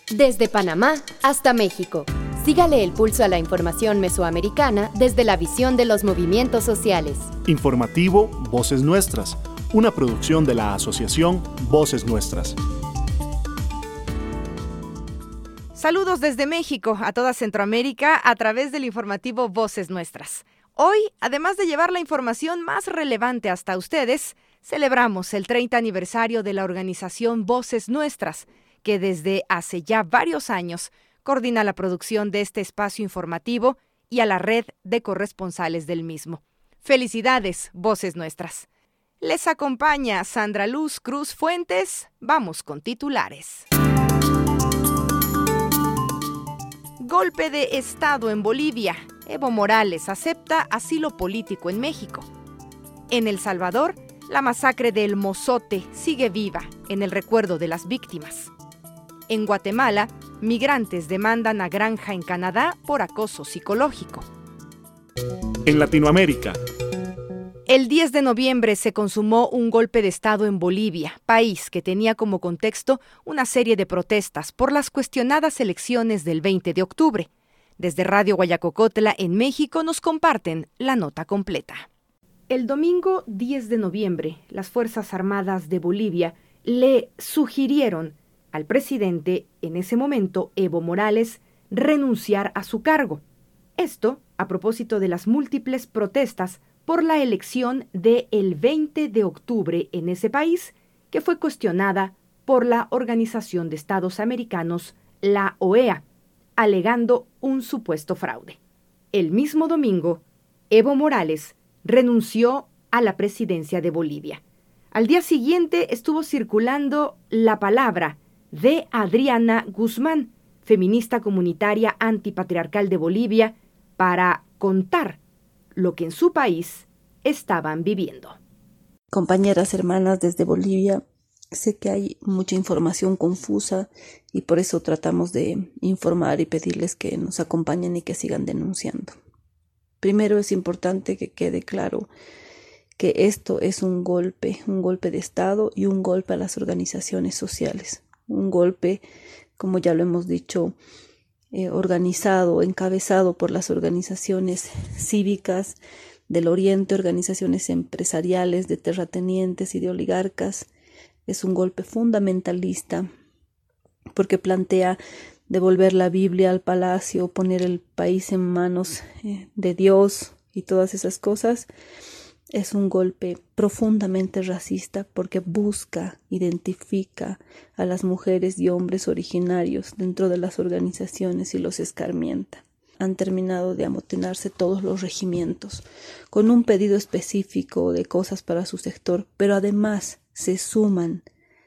Desde Panamá hasta México. Sígale el pulso a la información mesoamericana desde la visión de los movimientos sociales. Informativo Voces Nuestras, una producción de la Asociación Voces Nuestras. Saludos desde México a toda Centroamérica a través del informativo Voces Nuestras. Hoy, además de llevar la información más relevante hasta ustedes, celebramos el 30 aniversario de la organización Voces Nuestras, que desde hace ya varios años coordina la producción de este espacio informativo y a la red de corresponsales del mismo. Felicidades, Voces Nuestras. Les acompaña Sandra Luz Cruz Fuentes. Vamos con titulares. Golpe de Estado en Bolivia. Evo Morales acepta asilo político en México. En El Salvador, la masacre del Mozote sigue viva en el recuerdo de las víctimas. En Guatemala, migrantes demandan a granja en Canadá por acoso psicológico. En Latinoamérica. El 10 de noviembre se consumó un golpe de Estado en Bolivia, país que tenía como contexto una serie de protestas por las cuestionadas elecciones del 20 de octubre. Desde Radio Guayacocotla, en México, nos comparten la nota completa. El domingo 10 de noviembre, las Fuerzas Armadas de Bolivia le sugirieron al presidente, en ese momento, Evo Morales, renunciar a su cargo. Esto a propósito de las múltiples protestas por la elección del 20 de octubre en ese país, que fue cuestionada por la Organización de Estados Americanos, la OEA, alegando un supuesto fraude. El mismo domingo, Evo Morales renunció a la presidencia de Bolivia. Al día siguiente estuvo circulando la palabra de Adriana Guzmán, feminista comunitaria antipatriarcal de Bolivia, para contar lo que en su país estaban viviendo. Compañeras, hermanas desde Bolivia, sé que hay mucha información confusa y por eso tratamos de informar y pedirles que nos acompañen y que sigan denunciando. Primero es importante que quede claro que esto es un golpe de Estado y un golpe a las organizaciones sociales. Un golpe, como ya lo hemos dicho, organizado, encabezado por las organizaciones cívicas del Oriente, organizaciones empresariales, de terratenientes y de oligarcas. Es un golpe fundamentalista porque plantea devolver la Biblia al palacio, poner el país en manos de Dios y todas esas cosas. Es un golpe profundamente racista porque busca, identifica a las mujeres y hombres originarios dentro de las organizaciones y los escarmienta. Han terminado de amotinarse todos los regimientos con un pedido específico de cosas para su sector, pero además se suman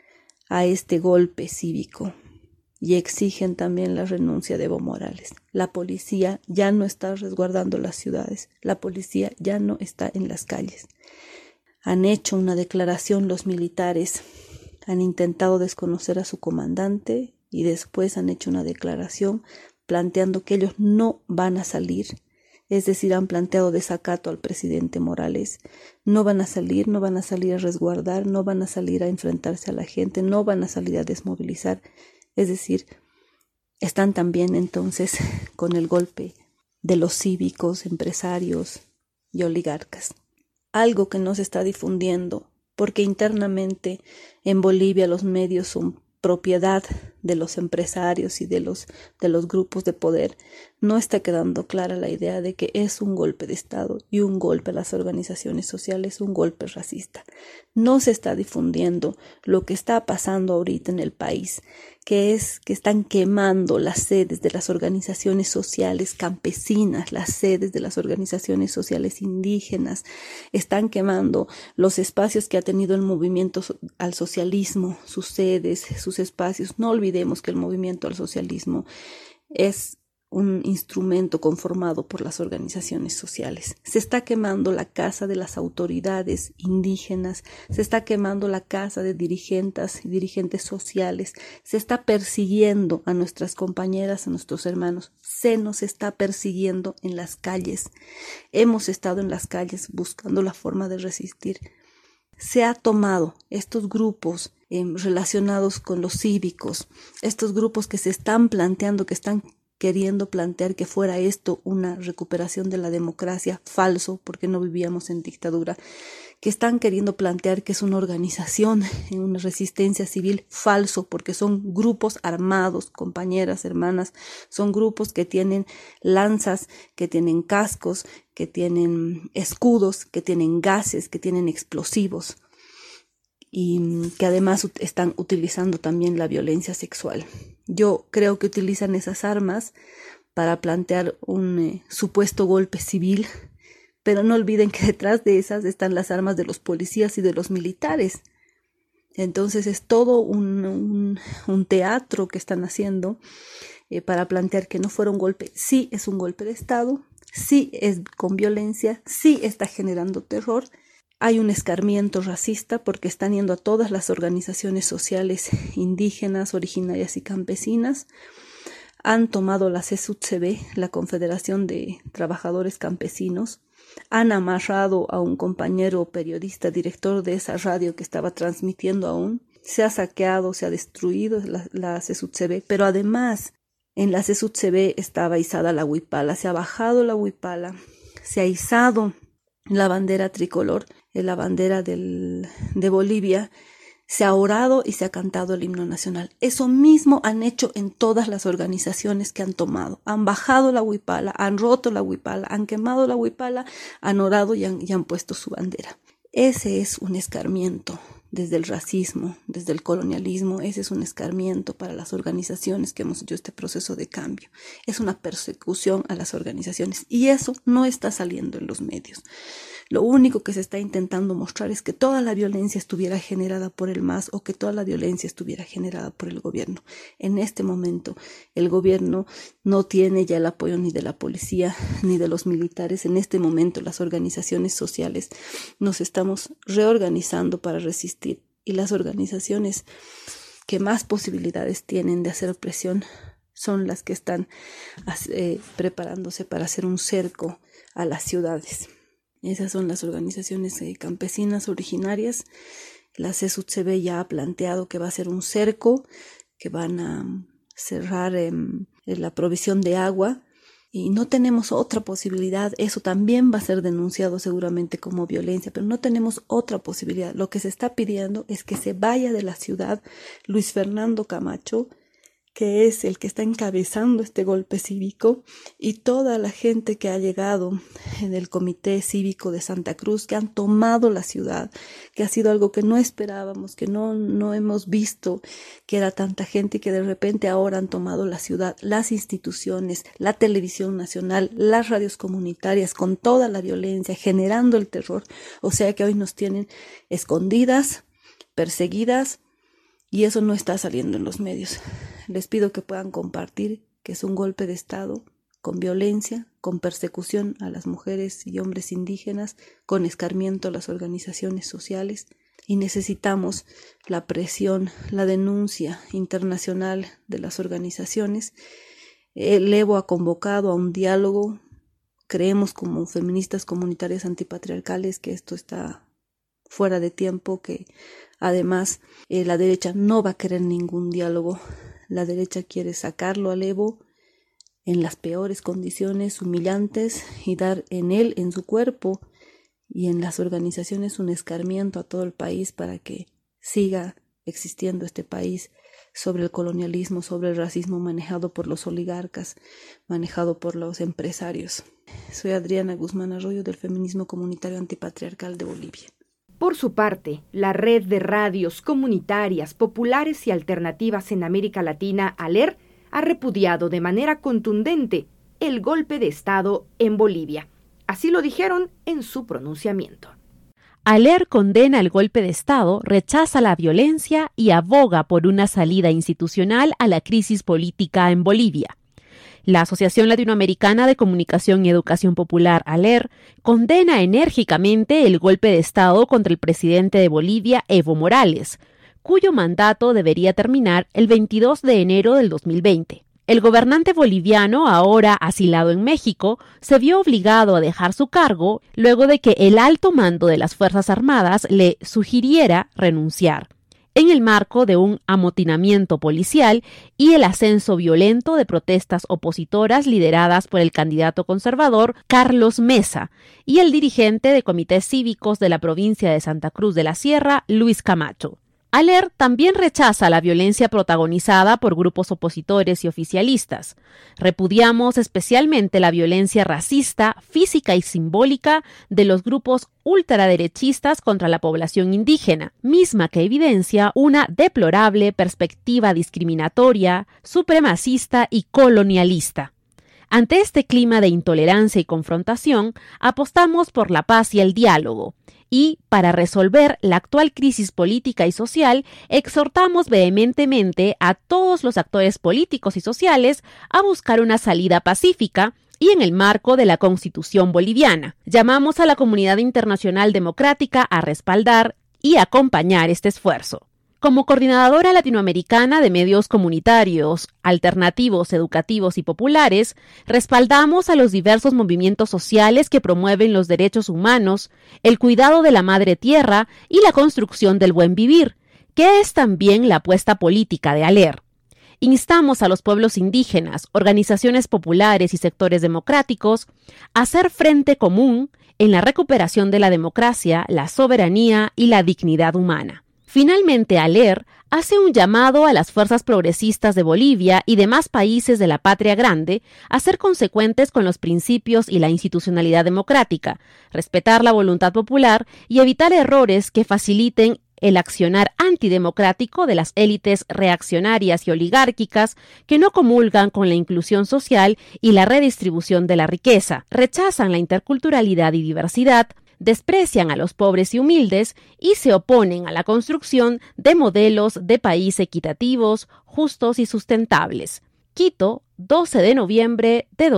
a este golpe cívico y exigen también la renuncia de Evo Morales. La policía ya no está resguardando las ciudades, la policía ya no está en las calles. Han hecho una declaración los militares, han intentado desconocer a su comandante y después han hecho una declaración planteando que ellos no van a salir, es decir, han planteado desacato al presidente Morales. No van a salir a resguardar, no van a salir a enfrentarse a la gente, no van a salir a desmovilizar. Es decir, están también entonces con el golpe de los cívicos, empresarios y oligarcas. Algo que no se está difundiendo, porque internamente en Bolivia los medios son propiedad de los empresarios y de los grupos de poder, no está quedando clara la idea de que es un golpe de Estado y un golpe a las organizaciones sociales, un golpe racista. No se está difundiendo lo que está pasando ahorita en el país, que es que están quemando las sedes de las organizaciones sociales campesinas, las sedes de las organizaciones sociales indígenas, están quemando los espacios que ha tenido el movimiento al socialismo, sus sedes, sus espacios. No olvidemos que el movimiento al socialismo es un instrumento conformado por las organizaciones sociales. Se está quemando la casa de las autoridades indígenas, se está quemando la casa de dirigentes y dirigentes sociales, se está persiguiendo a nuestras compañeras, a nuestros hermanos, se nos está persiguiendo en las calles. Hemos estado en las calles buscando la forma de resistir. se ha tomado estos grupos relacionados con los cívicos, estos grupos que se están planteando, que están queriendo plantear que fuera esto una recuperación de la democracia, falso, porque no vivíamos en dictadura, que están queriendo plantear que es una organización, una resistencia civil, falso, porque son grupos armados, compañeras, hermanas, son grupos que tienen lanzas, que tienen cascos, que tienen escudos, que tienen gases, que tienen explosivos y que además están utilizando también la violencia sexual. Yo creo que utilizan esas armas para plantear un supuesto golpe civil, pero no olviden que detrás de esas están las armas de los policías y de los militares. Entonces es todo un teatro que están haciendo para plantear que no fuera un golpe. Sí es un golpe de Estado, sí es con violencia, sí está generando terror. Hay un escarmiento racista porque están yendo a todas las organizaciones sociales indígenas, originarias y campesinas. Han tomado la CSUTCB, la Confederación de Trabajadores Campesinos. Han amarrado a un compañero periodista, director de esa radio que estaba transmitiendo aún. Se ha saqueado, se ha destruido la CSUTCB, pero además en la CSUTCB estaba izada la huipala. Se ha bajado la huipala, se ha izado la bandera tricolor, la bandera de Bolivia, se ha orado y se ha cantado el himno nacional. Eso mismo han hecho en todas las organizaciones que han tomado. Han bajado la huipala, han roto la huipala, han quemado la huipala, han orado y han puesto su bandera. Ese es un escarmiento desde el racismo, desde el colonialismo. Ese es un escarmiento para las organizaciones que hemos hecho este proceso de cambio. Es una persecución a las organizaciones y eso no está saliendo en los medios. Lo único que se está intentando mostrar es que toda la violencia estuviera generada por el MAS o que toda la violencia estuviera generada por el gobierno. En este momento el gobierno no tiene ya el apoyo ni de la policía ni de los militares. En este momento las organizaciones sociales nos estamos reorganizando para resistir y las organizaciones que más posibilidades tienen de hacer presión son las que están preparándose para hacer un cerco a las ciudades. Esas son las organizaciones campesinas originarias. La CSUTCB ya ha planteado que va a ser un cerco, que van a cerrar la provisión de agua y no tenemos otra posibilidad. Eso también va a ser denunciado seguramente como violencia, pero no tenemos otra posibilidad. Lo que se está pidiendo es que se vaya de la ciudad Luis Fernando Camacho, que es el que está encabezando este golpe cívico, y toda la gente que ha llegado en el Comité Cívico de Santa Cruz, que han tomado la ciudad, que ha sido algo que no esperábamos, que no hemos visto, que era tanta gente y que de repente ahora han tomado la ciudad, las instituciones, la televisión nacional, las radios comunitarias, con toda la violencia, generando el terror. O sea que hoy nos tienen escondidas, perseguidas, y eso no está saliendo en los medios. Les pido que puedan compartir que es un golpe de Estado con violencia, con persecución a las mujeres y hombres indígenas, con escarmiento a las organizaciones sociales. Y necesitamos la presión, la denuncia internacional de las organizaciones. El Evo ha convocado a un diálogo. Creemos como feministas comunitarias antipatriarcales que esto está fuera de tiempo, que además la derecha no va a querer ningún diálogo. La derecha quiere sacarlo al Evo en las peores condiciones, humillantes, y dar en él, en su cuerpo y en las organizaciones un escarmiento a todo el país para que siga existiendo este país sobre el colonialismo, sobre el racismo manejado por los oligarcas, manejado por los empresarios. Soy Adriana Guzmán Arroyo del Feminismo Comunitario Antipatriarcal de Bolivia. Por su parte, la Red de Radios Comunitarias, Populares y Alternativas en América Latina, ALER, ha repudiado de manera contundente el golpe de Estado en Bolivia. Así lo dijeron en su pronunciamiento. ALER condena el golpe de Estado, rechaza la violencia y aboga por una salida institucional a la crisis política en Bolivia. La Asociación Latinoamericana de Comunicación y Educación Popular, ALER, condena enérgicamente el golpe de Estado contra el presidente de Bolivia, Evo Morales, cuyo mandato debería terminar el 22 de enero del 2020. El gobernante boliviano, ahora asilado en México, se vio obligado a dejar su cargo luego de que el alto mando de las Fuerzas Armadas le sugiriera renunciar, en el marco de un amotinamiento policial y el ascenso violento de protestas opositoras lideradas por el candidato conservador Carlos Mesa y el dirigente de comités cívicos de la provincia de Santa Cruz de la Sierra, Luis Camacho. ALER también rechaza la violencia protagonizada por grupos opositores y oficialistas. Repudiamos especialmente la violencia racista, física y simbólica de los grupos ultraderechistas contra la población indígena, misma que evidencia una deplorable perspectiva discriminatoria, supremacista y colonialista. Ante este clima de intolerancia y confrontación, apostamos por la paz y el diálogo. Y, para resolver la actual crisis política y social, exhortamos vehementemente a todos los actores políticos y sociales a buscar una salida pacífica y en el marco de la Constitución boliviana. Llamamos a la comunidad internacional democrática a respaldar y acompañar este esfuerzo. Como coordinadora latinoamericana de medios comunitarios, alternativos, educativos y populares, respaldamos a los diversos movimientos sociales que promueven los derechos humanos, el cuidado de la madre tierra y la construcción del buen vivir, que es también la apuesta política de ALER. Instamos a los pueblos indígenas, organizaciones populares y sectores democráticos a hacer frente común en la recuperación de la democracia, la soberanía y la dignidad humana. Finalmente, ALER hace un llamado a las fuerzas progresistas de Bolivia y demás países de la patria grande a ser consecuentes con los principios y la institucionalidad democrática, respetar la voluntad popular y evitar errores que faciliten el accionar antidemocrático de las élites reaccionarias y oligárquicas que no comulgan con la inclusión social y la redistribución de la riqueza, rechazan la interculturalidad y diversidad, desprecian a los pobres y humildes y se oponen a la construcción de modelos de país equitativos, justos y sustentables. Quito, 12 de noviembre de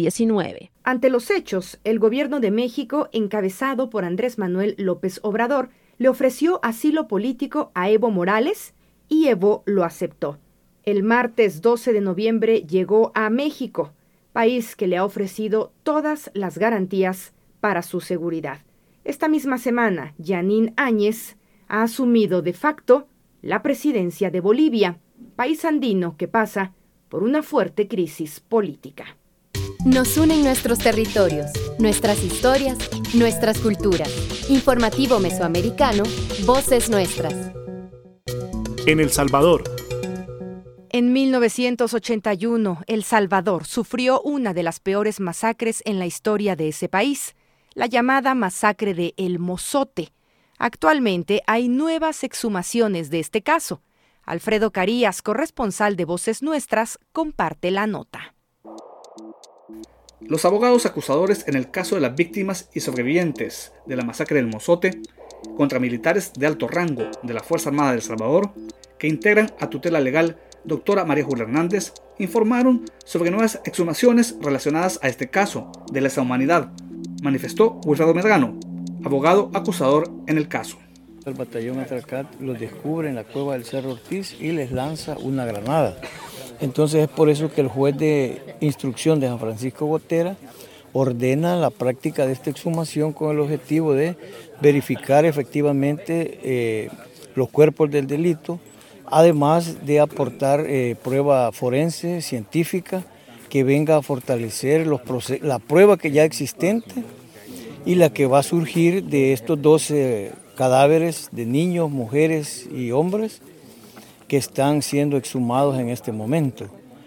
2019. Ante los hechos, el gobierno de México, encabezado por Andrés Manuel López Obrador, le ofreció asilo político a Evo Morales y Evo lo aceptó. El martes 12 de noviembre llegó a México, país que le ha ofrecido todas las garantías para su seguridad. Esta misma semana, Yanín Áñez ha asumido de facto la presidencia de Bolivia, país andino que pasa por una fuerte crisis política. Nos unen nuestros territorios, nuestras historias, nuestras culturas. Informativo Mesoamericano, Voces Nuestras. En El Salvador. En 1981, El Salvador sufrió una de las peores masacres en la historia de ese país, la llamada masacre de El Mozote. Actualmente hay nuevas exhumaciones de este caso. Alfredo Carías, corresponsal de Voces Nuestras, comparte la nota. Los abogados acusadores en el caso de las víctimas y sobrevivientes de la masacre del Mozote contra militares de alto rango de la Fuerza Armada de El Salvador, que integran a tutela legal doctora María Julia Hernández, informaron sobre nuevas exhumaciones relacionadas a este caso de lesa humanidad, manifestó Wilfredo Medrano, abogado acusador en el caso. El batallón Atracat los descubre en la cueva del Cerro Ortiz y les lanza una granada. Entonces es por eso que el juez de instrucción de San Francisco Gotera ordena la práctica de esta exhumación con el objetivo de verificar efectivamente los cuerpos del delito, además de aportar prueba forense, científica, que venga a fortalecer la prueba que ya existente y la que va a surgir de estos 12 cadáveres de niños, mujeres y hombres que están siendo exhumados en este momento.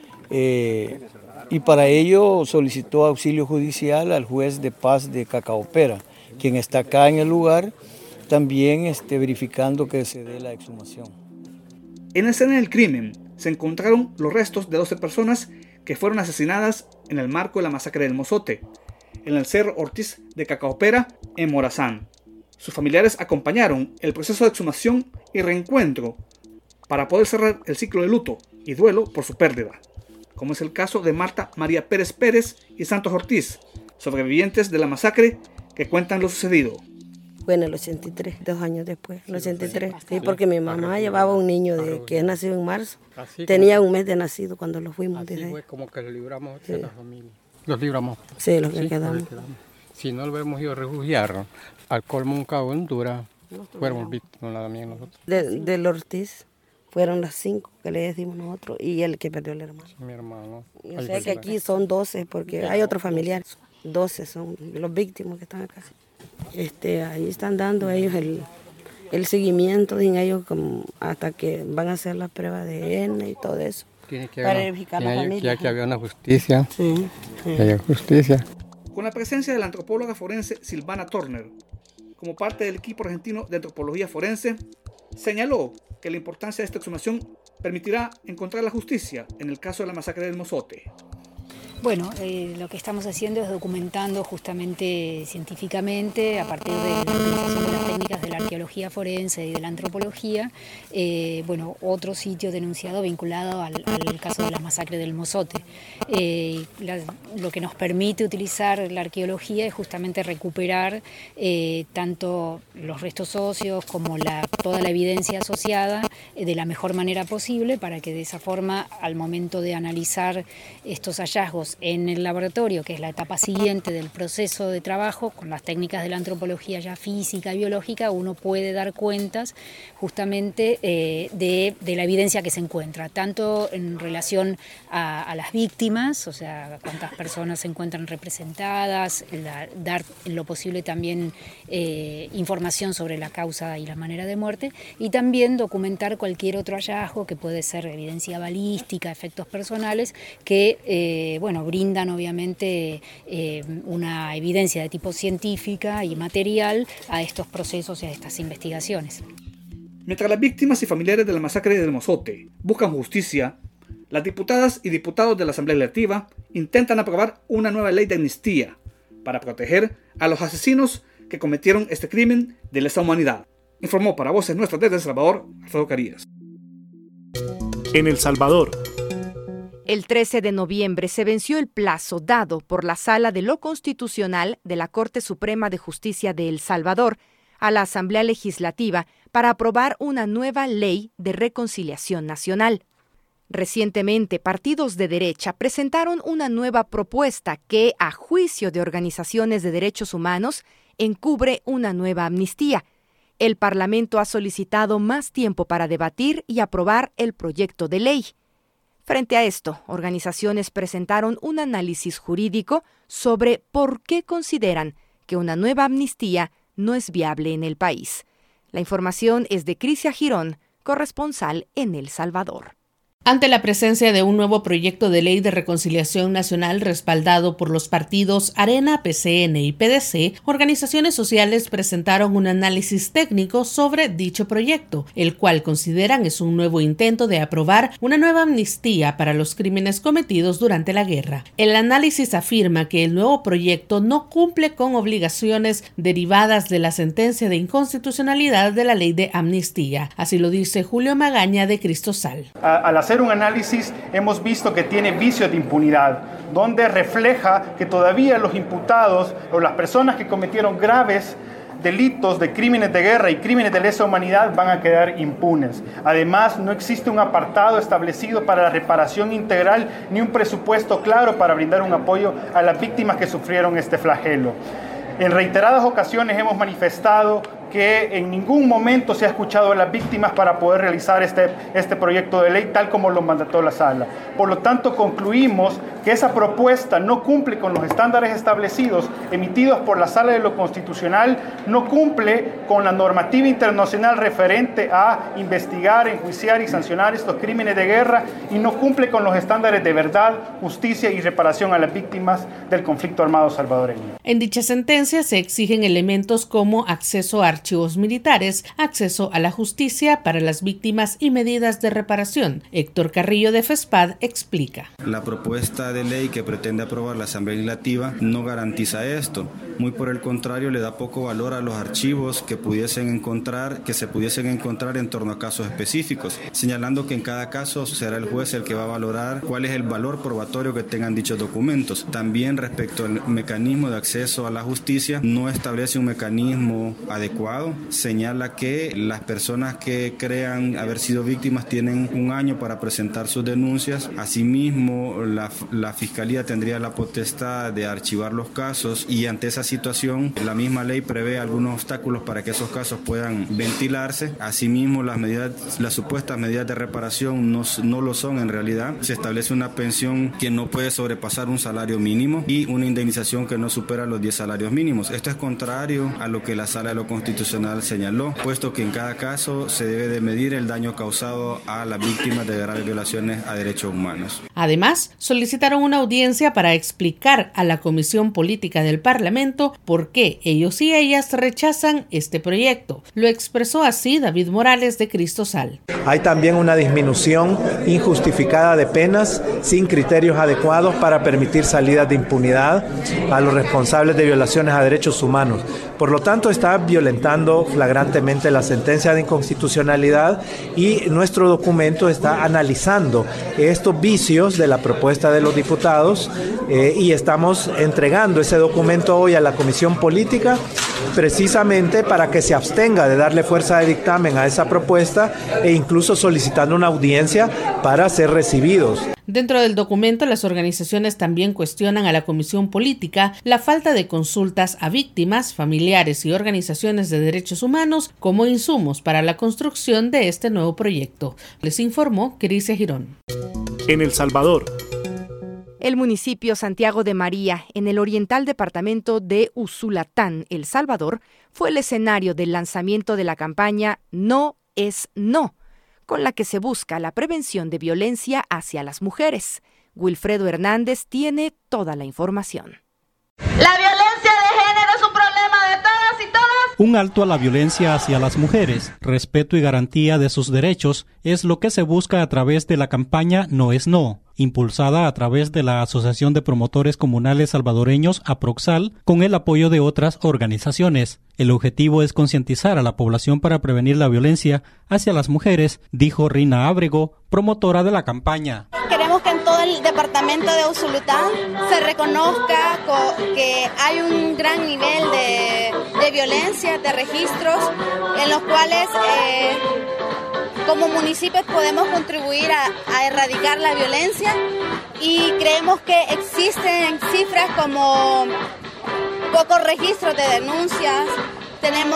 Y para ello solicitó auxilio judicial al juez de paz de Cacaopera, quien está acá en el lugar, también verificando que se dé la exhumación. En la escena del crimen se encontraron los restos de 12 personas que fueron asesinadas en el marco de la masacre del Mozote, en el Cerro Ortiz de Cacaopera, en Morazán. Sus familiares acompañaron el proceso de exhumación y reencuentro para poder cerrar el ciclo de luto y duelo por su pérdida, como es el caso de Marta María Pérez Pérez y Santos Ortiz, sobrevivientes de la masacre que cuentan lo sucedido. Fue en el 83, 2 años después, en el 83. Sí, porque mi mamá llevaba un niño que es nacido en marzo. Tenía un mes de nacido cuando lo fuimos. Así fue como que lo libramos de la familia. ¿Los libramos? Sí, los que quedamos. Si no lo hemos ido a refugiar al Colmoncao, Honduras, fuéramos víctimas también nosotros. Del Ortiz fueron las 5 que le decimos nosotros y el que perdió el hermano. Sí, mi hermano. Yo sé que aquí son 12 porque hay otros familiares. 12 son los víctimas que están acá. Ahí están dando ellos el seguimiento en ellos hasta que van a hacer la prueba de ADN y todo eso. Tiene que para verificar la familia. Ya que había una justicia. Sí. Que haya justicia. Con la presencia de la antropóloga forense Silvana Turner, como parte del equipo argentino de antropología forense, señaló que la importancia de esta exhumación permitirá encontrar la justicia en el caso de la masacre del Mozote. Bueno, lo que estamos haciendo es documentando justamente científicamente, a partir de la utilización de las técnicas de la arqueología forense y de la antropología, otro sitio denunciado vinculado al caso de la masacre del Mozote. Lo que nos permite utilizar la arqueología es justamente recuperar tanto los restos óseos como toda la evidencia asociada de la mejor manera posible, para que de esa forma, al momento de analizar estos hallazgos en el laboratorio, que es la etapa siguiente del proceso de trabajo, con las técnicas de la antropología ya física y biológica, uno puede dar cuentas justamente de la evidencia que se encuentra, tanto en relación a las víctimas, o sea, cuántas personas se encuentran representadas, dar en lo posible también información sobre la causa y la manera de muerte, y también documentar cualquier otro hallazgo que puede ser evidencia balística, efectos personales, que brindan obviamente una evidencia de tipo científica y material a estos procesos y a estas investigaciones. Mientras las víctimas y familiares de la masacre del Mozote buscan justicia, las diputadas y diputados de la Asamblea Legislativa intentan aprobar una nueva ley de amnistía para proteger a los asesinos que cometieron este crimen de lesa humanidad. Informó para Voces Nuestras desde El Salvador, Alfredo Carías. En El Salvador. El 13 de noviembre se venció el plazo dado por la Sala de lo Constitucional de la Corte Suprema de Justicia de El Salvador a la Asamblea Legislativa para aprobar una nueva ley de reconciliación nacional. Recientemente, partidos de derecha presentaron una nueva propuesta que, a juicio de organizaciones de derechos humanos, encubre una nueva amnistía. El Parlamento ha solicitado más tiempo para debatir y aprobar el proyecto de ley. Frente a esto, organizaciones presentaron un análisis jurídico sobre por qué consideran que una nueva amnistía no es viable en el país. La información es de Crisia Girón, corresponsal en El Salvador. Ante la presencia de un nuevo proyecto de ley de reconciliación nacional respaldado por los partidos Arena, PCN y PDC, organizaciones sociales presentaron un análisis técnico sobre dicho proyecto, el cual consideran es un nuevo intento de aprobar una nueva amnistía para los crímenes cometidos durante la guerra. El análisis afirma que el nuevo proyecto no cumple con obligaciones derivadas de la sentencia de inconstitucionalidad de la ley de amnistía. Así lo dice Julio Magaña de Cristosal. Al hacer un análisis hemos visto que tiene vicios de impunidad, donde refleja que todavía los imputados o las personas que cometieron graves delitos de crímenes de guerra y crímenes de lesa humanidad van a quedar impunes. Además, no existe un apartado establecido para la reparación integral ni un presupuesto claro para brindar un apoyo a las víctimas que sufrieron este flagelo. En reiteradas ocasiones hemos manifestado que en ningún momento se ha escuchado a las víctimas para poder realizar este proyecto de ley tal como lo mandató la Sala. Por lo tanto, concluimos que esa propuesta no cumple con los estándares establecidos emitidos por la Sala de lo Constitucional, no cumple con la normativa internacional referente a investigar, enjuiciar y sancionar estos crímenes de guerra y no cumple con los estándares de verdad, justicia y reparación a las víctimas del conflicto armado salvadoreño. En dicha sentencia se exigen elementos como acceso a archivos militares, acceso a la justicia para las víctimas y medidas de reparación. Héctor Carrillo de FESPAD explica. La propuesta de ley que pretende aprobar la Asamblea Legislativa no garantiza esto. Muy por el contrario, le da poco valor a los archivos que se pudiesen encontrar en torno a casos específicos, señalando que en cada caso será el juez el que va a valorar cuál es el valor probatorio que tengan dichos documentos. También respecto al mecanismo de acceso a la justicia, no establece un mecanismo adecuado. Señala que las personas que crean haber sido víctimas tienen 1 año para presentar sus denuncias. Asimismo, la Fiscalía tendría la potestad de archivar los casos y ante esa situación, la misma ley prevé algunos obstáculos para que esos casos puedan ventilarse. Asimismo, las supuestas medidas de reparación no lo son en realidad. Se establece una pensión que no puede sobrepasar un salario mínimo y una indemnización que no supera los 10 salarios mínimos. Esto es contrario a lo que la Sala de lo Constitucional señaló, puesto que en cada caso se debe de medir el daño causado a las víctimas de graves violaciones a derechos humanos. Además, solicitaron una audiencia para explicar a la Comisión Política del Parlamento por qué ellos y ellas rechazan este proyecto. Lo expresó así David Morales de Cristosal. Hay también una disminución injustificada de penas sin criterios adecuados para permitir salidas de impunidad a los responsables de violaciones a derechos humanos. Por lo tanto, está violentando flagrantemente la sentencia de inconstitucionalidad y nuestro documento está analizando estos vicios de la propuesta de los diputados y estamos entregando ese documento hoy a la Comisión Política precisamente para que se abstenga de darle fuerza de dictamen a esa propuesta e incluso solicitando una audiencia para ser recibidos. Dentro del documento, las organizaciones también cuestionan a la Comisión Política la falta de consultas a víctimas, familiares y organizaciones de derechos humanos como insumos para la construcción de este nuevo proyecto. Les informó Crisia Girón. En El Salvador. El municipio Santiago de María, en el oriental departamento de Usulatán, El Salvador, fue el escenario del lanzamiento de la campaña No es No, con la que se busca la prevención de violencia hacia las mujeres. Wilfredo Hernández tiene toda la información. La violencia de género es un problema de todas y todas. Un alto a la violencia hacia las mujeres, respeto y garantía de sus derechos es lo que se busca a través de la campaña No es No, impulsada a través de la Asociación de Promotores Comunales Salvadoreños APROXAL con el apoyo de otras organizaciones. El objetivo es concientizar a la población para prevenir la violencia hacia las mujeres, dijo Rina Ábrego, promotora de la campaña. Queremos que en todo el departamento de Usulután se reconozca que hay un gran nivel de violencia, de registros, en los cuales como municipios podemos contribuir a erradicar la violencia, y creemos que existen cifras como pocos registros de denuncias, tenemos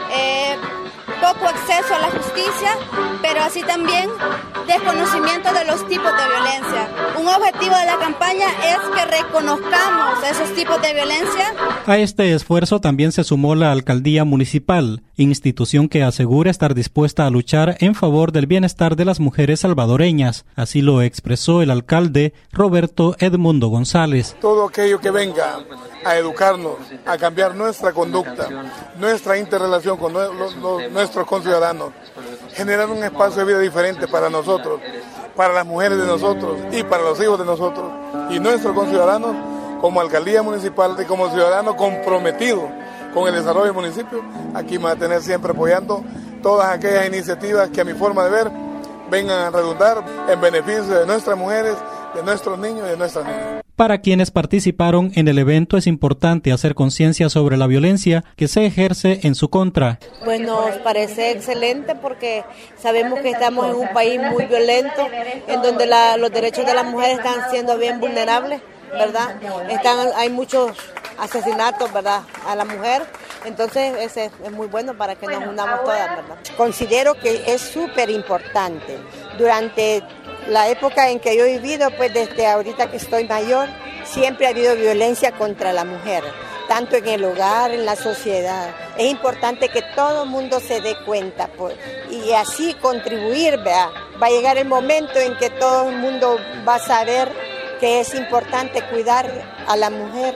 poco acceso a la justicia, pero así también desconocimiento de los tipos de violencia. Un objetivo de la campaña es que reconozcamos esos tipos de violencia. A este esfuerzo también se sumó la Alcaldía Municipal, institución que asegura estar dispuesta a luchar en favor del bienestar de las mujeres salvadoreñas. Así lo expresó el alcalde Roberto Edmundo González. Todo aquello que venga a educarnos, a cambiar nuestra conducta, nuestra interrelación con nuestros conciudadanos, generar un espacio de vida diferente para nosotros, para las mujeres de nosotros y para los hijos de nosotros y nuestros conciudadanos, como alcaldía municipal y como ciudadano comprometido con el desarrollo del municipio. Aquí me voy a tener siempre apoyando todas aquellas iniciativas que a mi forma de ver vengan a redundar en beneficio de nuestras mujeres, de nuestros niños y de nuestras niñas. Para quienes participaron en el evento es importante hacer conciencia sobre la violencia que se ejerce en su contra. Pues nos parece excelente porque sabemos que estamos en un país muy violento, en donde los derechos de las mujeres están siendo bien vulnerables, ¿verdad? Hay muchos asesinatos, ¿verdad?, a la mujer. Entonces ese es muy bueno para que nos unamos todas, ¿verdad? Considero que es súper importante. Durante la época en que yo he vivido, pues desde ahorita que estoy mayor, siempre ha habido violencia contra la mujer, tanto en el hogar, en la sociedad. Es importante que todo el mundo se dé cuenta y así contribuir, ¿verdad? Va a llegar el momento en que todo el mundo va a saber que es importante cuidar a la mujer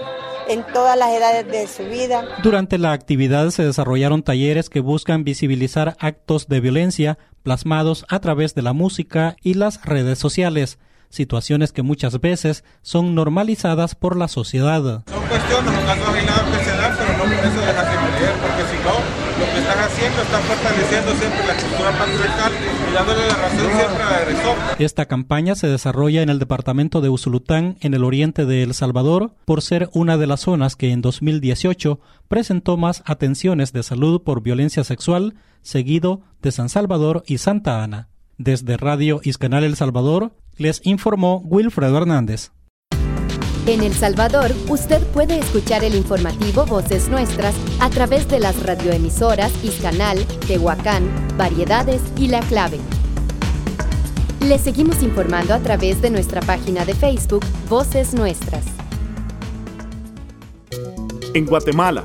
en todas las edades de su vida. Durante la actividad se desarrollaron talleres que buscan visibilizar actos de violencia plasmados a través de la música y las redes sociales, situaciones que muchas veces son normalizadas por la sociedad. Son cuestiones o casos aislados que se dan, pero no por eso dejas de creer, porque si no, lo que estás haciendo está fortaleciendo siempre la cultura patriarcal y dándole la razón siempre al agresor. Esta campaña se desarrolla en el departamento de Usulután, en el oriente de El Salvador, por ser una de las zonas que en 2018 presentó más atenciones de salud por violencia sexual, seguido de San Salvador y Santa Ana. Desde Radio Iscanal El Salvador, les informó Wilfredo Hernández. En El Salvador, usted puede escuchar el informativo Voces Nuestras a través de las radioemisoras Iscanal, Tehuacán, Variedades y La Clave. Le seguimos informando a través de nuestra página de Facebook Voces Nuestras. En Guatemala.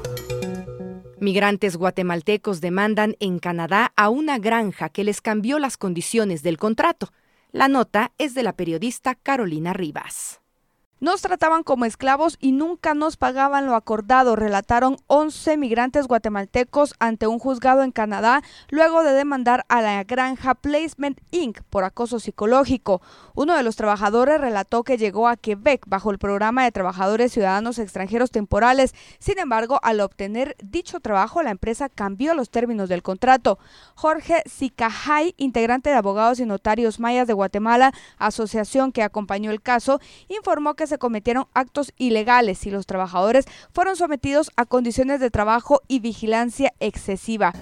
Migrantes guatemaltecos demandan en Canadá a una granja que les cambió las condiciones del contrato. La nota es de la periodista Carolina Rivas. Nos trataban como esclavos y nunca nos pagaban lo acordado, relataron 11 migrantes guatemaltecos ante un juzgado en Canadá luego de demandar a la granja Placement Inc. por acoso psicológico. Uno de los trabajadores relató que llegó a Quebec bajo el programa de trabajadores ciudadanos extranjeros temporales. Sin embargo, al obtener dicho trabajo, la empresa cambió los términos del contrato. Jorge Sicajay, integrante de Abogados y Notarios Mayas de Guatemala, asociación que acompañó el caso, informó que se cometieron actos ilegales y los trabajadores fueron sometidos a condiciones de trabajo y vigilancia excesiva.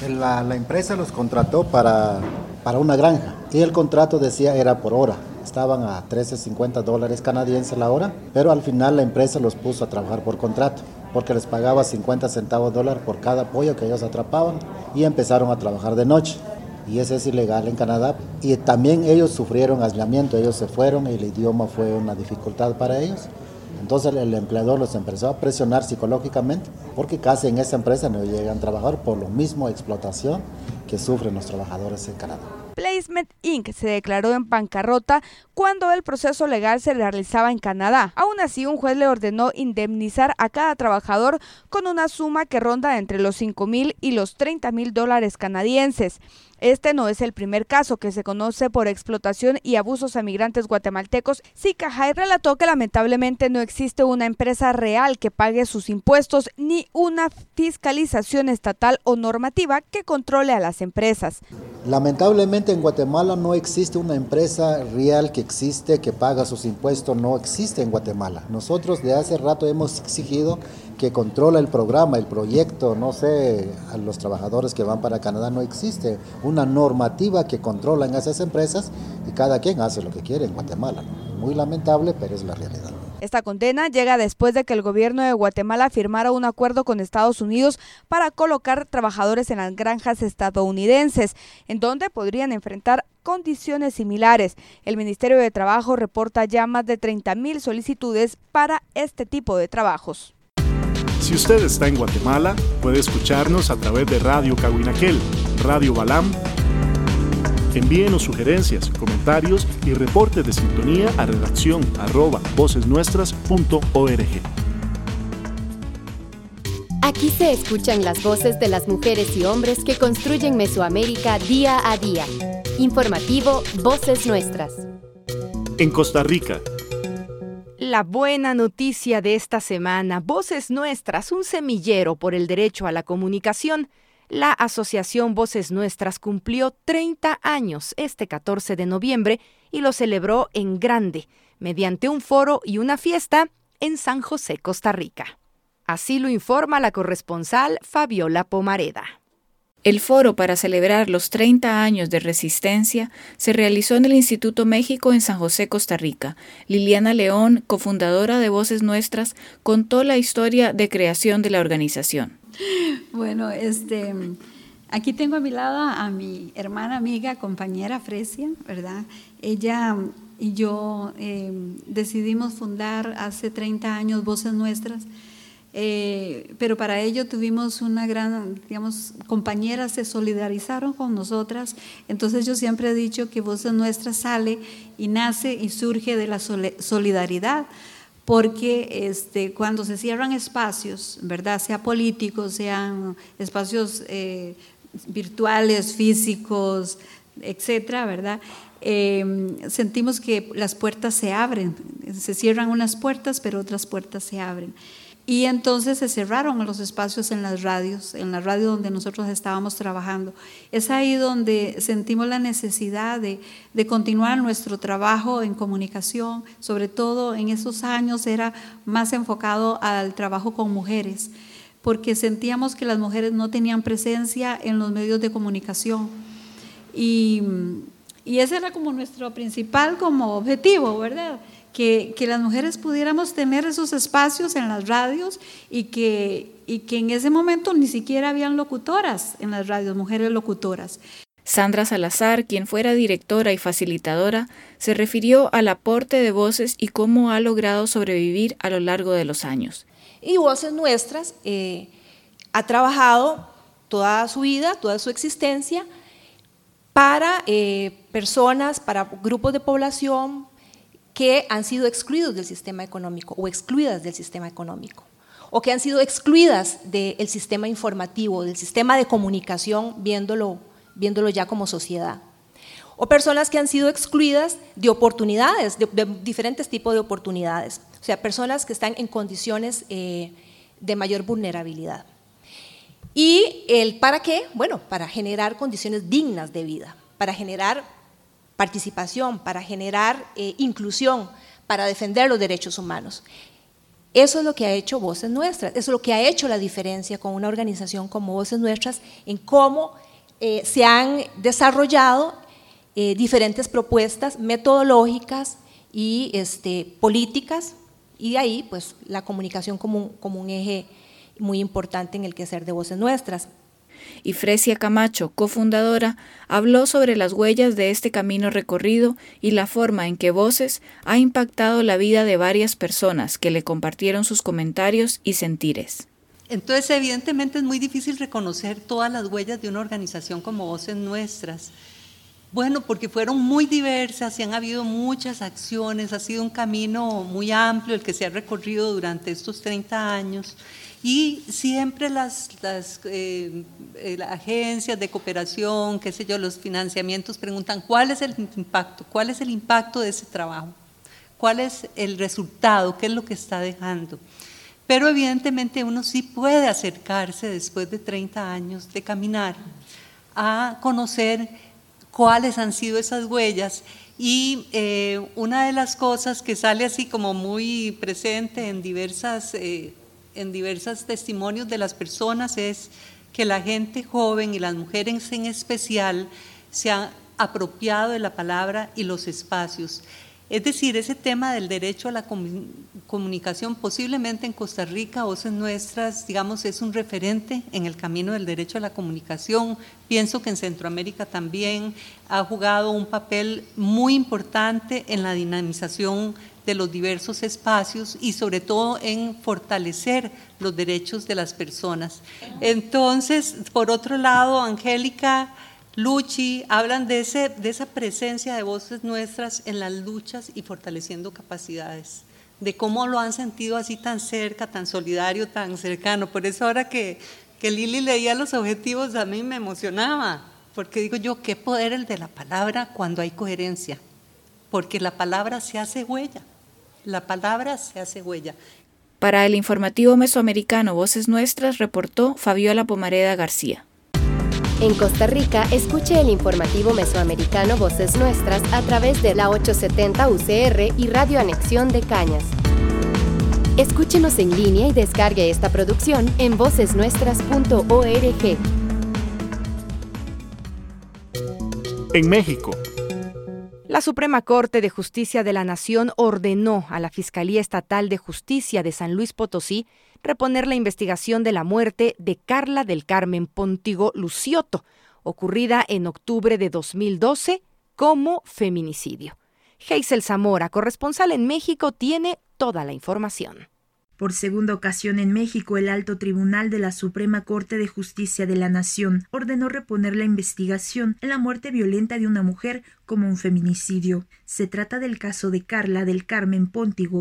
La empresa los contrató para una granja y el contrato decía era por hora. Estaban a $13.50 canadienses la hora, pero al final la empresa los puso a trabajar por contrato porque les pagaba 50 centavos dólar por cada pollo que ellos atrapaban y empezaron a trabajar de noche. Y eso es ilegal en Canadá. Y también ellos sufrieron aislamiento, ellos se fueron y el idioma fue una dificultad para ellos. Entonces el empleador los empezó a presionar psicológicamente porque casi en esa empresa no llegan a trabajar por lo mismo explotación que sufren los trabajadores en Canadá. Placement Inc. se declaró en bancarrota cuando el proceso legal se realizaba en Canadá. Aún así, un juez le ordenó indemnizar a cada trabajador con una suma que ronda entre los $5,000 y los $30,000 canadienses. Este no es el primer caso que se conoce por explotación y abusos a migrantes guatemaltecos. Sicajay relató que lamentablemente no existe una empresa real que pague sus impuestos ni una fiscalización estatal o normativa que controle a las empresas. Lamentablemente en Guatemala no existe una empresa real que paga sus impuestos, no existe en Guatemala. Nosotros de hace rato hemos exigido que controla el programa, el proyecto, no sé, a los trabajadores que van para Canadá no existe una normativa que controla en esas empresas y cada quien hace lo que quiere en Guatemala. Muy lamentable, pero es la realidad. Esta condena llega después de que el gobierno de Guatemala firmara un acuerdo con Estados Unidos para colocar trabajadores en las granjas estadounidenses, en donde podrían enfrentar condiciones similares. El Ministerio de Trabajo reporta ya más de 30,000 solicitudes para este tipo de trabajos. Si usted está en Guatemala, puede escucharnos a través de Radio Cahuinaquel, Radio Balam. Envíenos sugerencias, comentarios y reportes de sintonía a redacción@vocesnuestras.org. Aquí se escuchan las voces de las mujeres y hombres que construyen Mesoamérica día a día. Informativo Voces Nuestras. En Costa Rica. La buena noticia de esta semana, Voces Nuestras, un semillero por el derecho a la comunicación. La asociación Voces Nuestras cumplió 30 años este 14 de noviembre y lo celebró en grande, mediante un foro y una fiesta en San José, Costa Rica. Así lo informa la corresponsal Fabiola Pomareda. El foro para celebrar los 30 años de resistencia se realizó en el Instituto México en San José, Costa Rica. Liliana León, cofundadora de Voces Nuestras, contó la historia de creación de la organización. Bueno, aquí tengo a mi lado a mi hermana, amiga, compañera Fresia, ¿verdad? Ella y yo decidimos fundar hace 30 años Voces Nuestras. Pero para ello tuvimos una gran, compañeras se solidarizaron con nosotras. Entonces yo siempre he dicho que Voces Nuestras sale y nace y surge de la solidaridad, porque cuando se cierran espacios, ¿verdad?, sea políticos, sean espacios virtuales, físicos, etcétera, ¿verdad?, sentimos que las puertas se abren, se cierran unas puertas, pero otras puertas se abren. Y entonces se cerraron los espacios en las radios, en la radio donde nosotros estábamos trabajando. Es ahí donde sentimos la necesidad de continuar nuestro trabajo en comunicación, sobre todo en esos años era más enfocado al trabajo con mujeres, porque sentíamos que las mujeres no tenían presencia en los medios de comunicación. Y ese era como nuestro principal como objetivo, ¿verdad?, que las mujeres pudiéramos tener esos espacios en las radios y que en ese momento ni siquiera habían locutoras en las radios, mujeres locutoras. Sandra Salazar, quien fuera directora y facilitadora, se refirió al aporte de Voces y cómo ha logrado sobrevivir a lo largo de los años. Y Voces Nuestras ha trabajado toda su vida, toda su existencia para personas, para grupos de población que han sido excluidos del sistema económico o excluidas del sistema económico, o que han sido excluidas del sistema informativo, del sistema de comunicación, viéndolo ya como sociedad, o personas que han sido excluidas de oportunidades, de diferentes tipos de oportunidades, o sea, personas que están en condiciones de mayor vulnerabilidad. ¿Y para qué? Bueno, para generar condiciones dignas de vida, para generar participación, para generar inclusión, para defender los derechos humanos. Eso es lo que ha hecho Voces Nuestras, eso es lo que ha hecho la diferencia con una organización como Voces Nuestras, en cómo se han desarrollado diferentes propuestas metodológicas y políticas, y de ahí pues la comunicación como un eje muy importante en el quehacer de Voces Nuestras. Y Fresia Camacho, cofundadora, habló sobre las huellas de este camino recorrido y la forma en que Voces ha impactado la vida de varias personas que le compartieron sus comentarios y sentires. Entonces, evidentemente es muy difícil reconocer todas las huellas de una organización como Voces Nuestras. Bueno, porque fueron muy diversas y han habido muchas acciones, ha sido un camino muy amplio el que se ha recorrido durante estos 30 años. Y siempre las agencias de cooperación, qué sé yo, los financiamientos preguntan ¿cuál es el impacto de ese trabajo? ¿Cuál es el resultado? ¿Qué es lo que está dejando? Pero evidentemente uno sí puede acercarse después de 30 años de caminar a conocer cuáles han sido esas huellas. Y una de las cosas que sale así como muy presente en diversos testimonios de las personas es que la gente joven y las mujeres en especial se han apropiado de la palabra y los espacios. Es decir, ese tema del derecho a la comunicación, posiblemente en Costa Rica, Voces Nuestras, digamos, es un referente en el camino del derecho a la comunicación. Pienso que en Centroamérica también ha jugado un papel muy importante en la dinamización de los diversos espacios y sobre todo en fortalecer los derechos de las personas. Entonces, por otro lado, Angélica, Luchi, hablan de esa presencia de Voces Nuestras en las luchas y fortaleciendo capacidades, de cómo lo han sentido así tan cerca, tan solidario, tan cercano. Por eso ahora que Lili leía los objetivos a mí me emocionaba, porque digo yo, qué poder el de la palabra cuando hay coherencia, porque la palabra se hace huella, la palabra se hace huella. Para el informativo mesoamericano Voces Nuestras reportó Fabiola Pomareda García. En Costa Rica, escuche el informativo mesoamericano Voces Nuestras a través de la 870 UCR y Radio Anexión de Cañas. Escúchenos en línea y descargue esta producción en vocesnuestras.org. En México, la Suprema Corte de Justicia de la Nación ordenó a la Fiscalía Estatal de Justicia de San Luis Potosí reponer la investigación de la muerte de Carla del Carmen Póntigo Lucioto, ocurrida en octubre de 2012 como feminicidio. Geisel Zamora, corresponsal en México, tiene toda la información. Por segunda ocasión en México, el Alto Tribunal de la Suprema Corte de Justicia de la Nación ordenó reponer la investigación en la muerte violenta de una mujer como un feminicidio. Se trata del caso de Carla del Carmen Póntigo,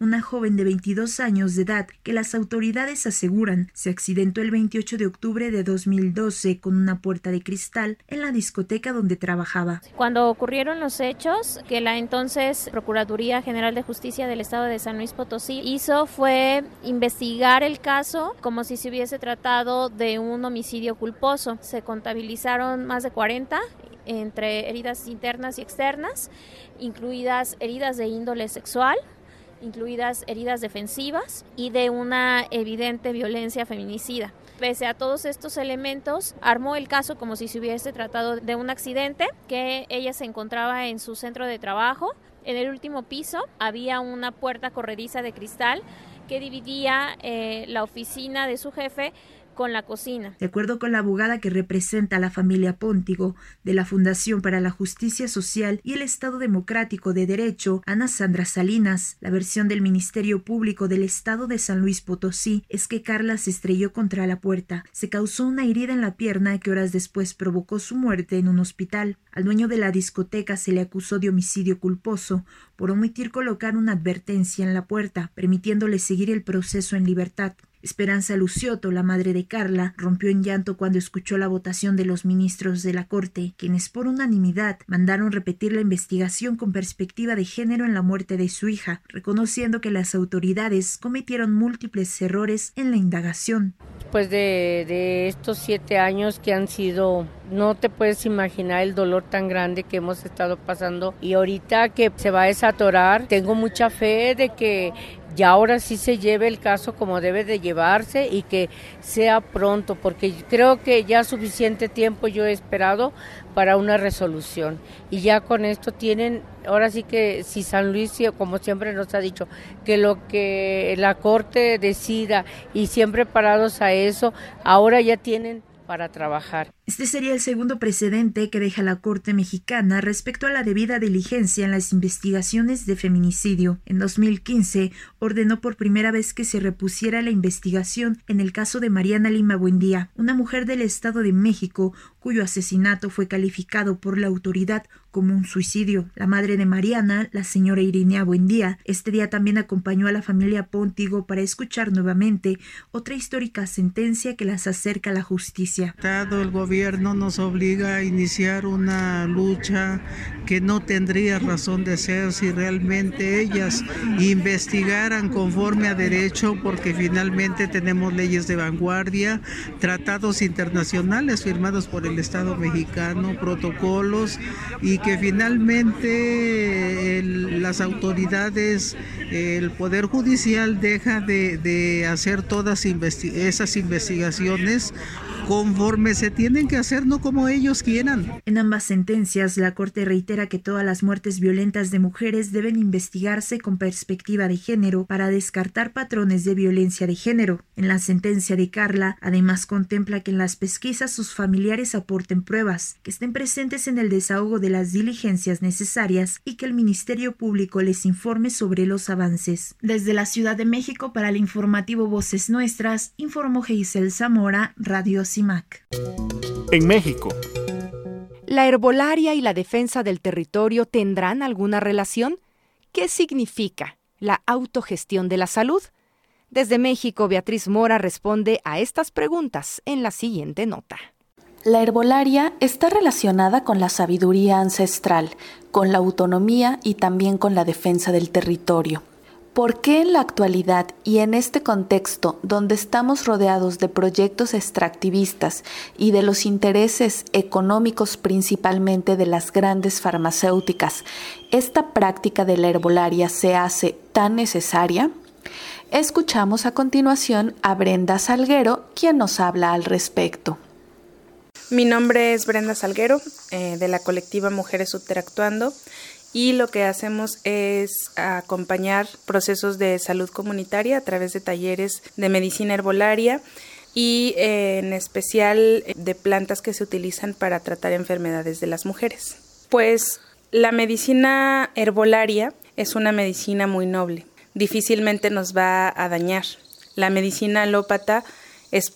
una joven de 22 años de edad que las autoridades aseguran se accidentó el 28 de octubre de 2012 con una puerta de cristal en la discoteca donde trabajaba. Cuando ocurrieron los hechos, que la entonces Procuraduría General de Justicia del Estado de San Luis Potosí hizo fue investigar el caso como si se hubiese tratado de un homicidio culposo. Se contabilizaron más de 40 entre heridas internas y externas, incluidas heridas de índole sexual, incluidas heridas defensivas y de una evidente violencia feminicida. Pese a todos estos elementos, armó el caso como si se hubiese tratado de un accidente, que ella se encontraba en su centro de trabajo. En el último piso había una puerta corrediza de cristal que dividía la oficina de su jefe con la cocina. De acuerdo con la abogada que representa a la familia Póntigo de la Fundación para la Justicia Social y el Estado Democrático de Derecho, Ana Sandra Salinas, la versión del Ministerio Público del Estado de San Luis Potosí es que Carla se estrelló contra la puerta. Se causó una herida en la pierna que horas después provocó su muerte en un hospital. Al dueño de la discoteca se le acusó de homicidio culposo por omitir colocar una advertencia en la puerta, permitiéndole seguir el proceso en libertad. Esperanza Lucioto, la madre de Carla, rompió en llanto cuando escuchó la votación de los ministros de la Corte, quienes por unanimidad mandaron repetir la investigación con perspectiva de género en la muerte de su hija, reconociendo que las autoridades cometieron múltiples errores en la indagación. Después de estos 7 años que han sido, no te puedes imaginar el dolor tan grande que hemos estado pasando, y ahorita que se va a desatorar, tengo mucha fe de que ya ahora sí se lleve el caso como debe de llevarse y que sea pronto, porque creo que ya suficiente tiempo yo he esperado para una resolución, y ya con esto tienen, ahora sí que si San Luis, como siempre nos ha dicho, que lo que la Corte decida y siempre parados a eso, ahora ya tienen para trabajar. Este sería el segundo precedente que deja la Corte mexicana respecto a la debida diligencia en las investigaciones de feminicidio. En 2015, ordenó por primera vez que se repusiera la investigación en el caso de Mariana Lima Buendía, una mujer del Estado de México cuyo asesinato fue calificado por la autoridad como un suicidio. La madre de Mariana, la señora Irinea Buendía, este día también acompañó a la familia Póntigo para escuchar nuevamente otra histórica sentencia que las acerca a la justicia. El gobierno nos obliga a iniciar una lucha que no tendría razón de ser si realmente ellas investigaran conforme a derecho, porque finalmente tenemos leyes de vanguardia, tratados internacionales firmados por el Estado mexicano, protocolos, y que finalmente las autoridades, el Poder Judicial deja de hacer todas esas investigaciones conforme se tienen que hacer, no como ellos quieran. En ambas sentencias, la Corte reitera que todas las muertes violentas de mujeres deben investigarse con perspectiva de género para descartar patrones de violencia de género. En la sentencia de Carla, además contempla que en las pesquisas sus familiares aporten pruebas, que estén presentes en el desahogo de las diligencias necesarias y que el Ministerio Público les informe sobre los avances. Desde la Ciudad de México, para el informativo Voces Nuestras, informó Geisel Zamora, Radio CIMAC. En México, ¿la herbolaria y la defensa del territorio tendrán alguna relación? ¿Qué significa la autogestión de la salud? Desde México, Beatriz Mora responde a estas preguntas en la siguiente nota. La herbolaria está relacionada con la sabiduría ancestral, con la autonomía y también con la defensa del territorio. ¿Por qué en la actualidad y en este contexto donde estamos rodeados de proyectos extractivistas y de los intereses económicos principalmente de las grandes farmacéuticas, esta práctica de la herbolaria se hace tan necesaria? Escuchamos a continuación a Brenda Salguero, quien nos habla al respecto. Mi nombre es Brenda Salguero, de la colectiva Mujeres Interactuando, y lo que hacemos es acompañar procesos de salud comunitaria a través de talleres de medicina herbolaria y en especial de plantas que se utilizan para tratar enfermedades de las mujeres. Pues la medicina herbolaria es una medicina muy noble, difícilmente nos va a dañar. La medicina alópata es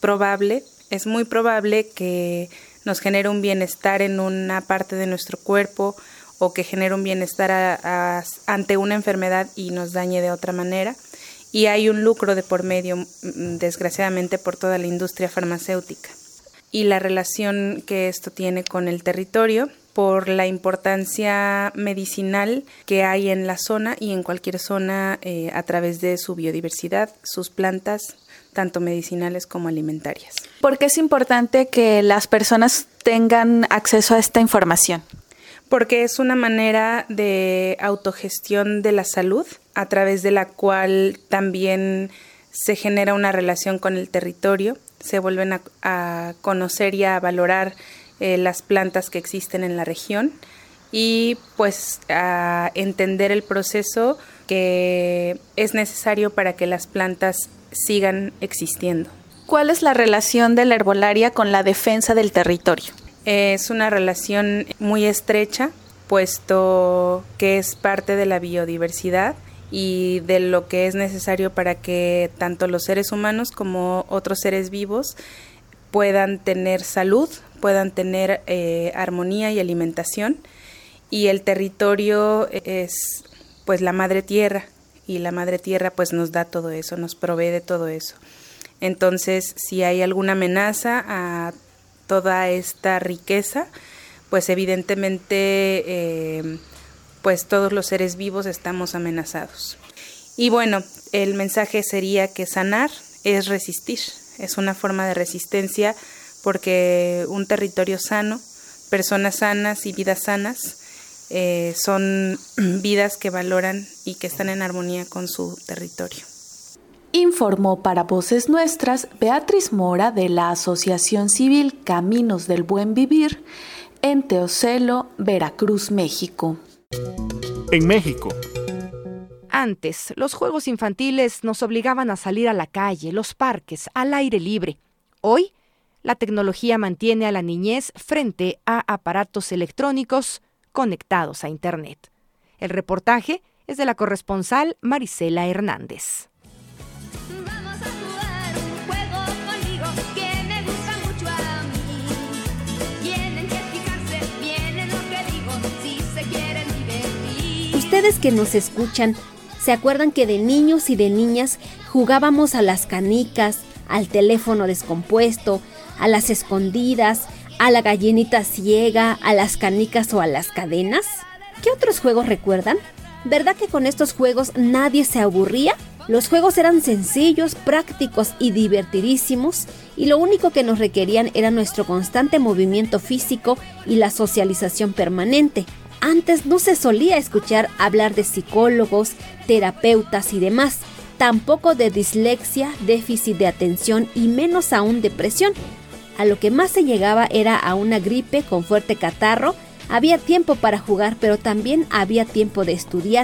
muy probable que nos genere un bienestar en una parte de nuestro cuerpo o que genere un bienestar ante una enfermedad y nos dañe de otra manera. Y hay un lucro de por medio, desgraciadamente, por toda la industria farmacéutica. Y la relación que esto tiene con el territorio, por la importancia medicinal que hay en la zona y en cualquier zona a través de su biodiversidad, sus plantas, tanto medicinales como alimentarias. ¿Por qué es importante que las personas tengan acceso a esta información? Porque es una manera de autogestión de la salud, a través de la cual también se genera una relación con el territorio, se vuelven a conocer y a valorar las plantas que existen en la región y pues a entender el proceso que es necesario para que las plantas sigan existiendo. ¿Cuál es la relación de la herbolaria con la defensa del territorio? Es una relación muy estrecha, puesto que es parte de la biodiversidad y de lo que es necesario para que tanto los seres humanos como otros seres vivos puedan tener salud, puedan tener armonía y alimentación. Y el territorio es pues la madre tierra, y la madre tierra pues nos da todo eso, nos provee de todo eso. Entonces, si hay alguna amenaza a toda esta riqueza, pues evidentemente pues todos los seres vivos estamos amenazados. Y bueno, el mensaje sería que sanar es resistir, es una forma de resistencia, porque un territorio sano, personas sanas y vidas sanas son vidas que valoran y que están en armonía con su territorio. Informó para Voces Nuestras Beatriz Mora de la Asociación Civil Caminos del Buen Vivir en Teocelo, Veracruz, México. En México. Antes, los juegos infantiles nos obligaban a salir a la calle, los parques, al aire libre. Hoy, la tecnología mantiene a la niñez frente a aparatos electrónicos conectados a Internet. El reportaje es de la corresponsal Marisela Hernández. Ustedes que nos escuchan, ¿se acuerdan que de niños y de niñas jugábamos a las canicas, al teléfono descompuesto, a las escondidas, a la gallinita ciega, a las canicas o a las cadenas? ¿Qué otros juegos recuerdan? ¿Verdad que con estos juegos nadie se aburría? Los juegos eran sencillos, prácticos y divertidísimos, y lo único que nos requerían era nuestro constante movimiento físico y la socialización permanente. Antes no se solía escuchar hablar de psicólogos, terapeutas y demás, tampoco de dislexia, déficit de atención y menos aún depresión. A lo que más se llegaba era a una gripe con fuerte catarro. Había tiempo para jugar, pero también había tiempo de estudiar.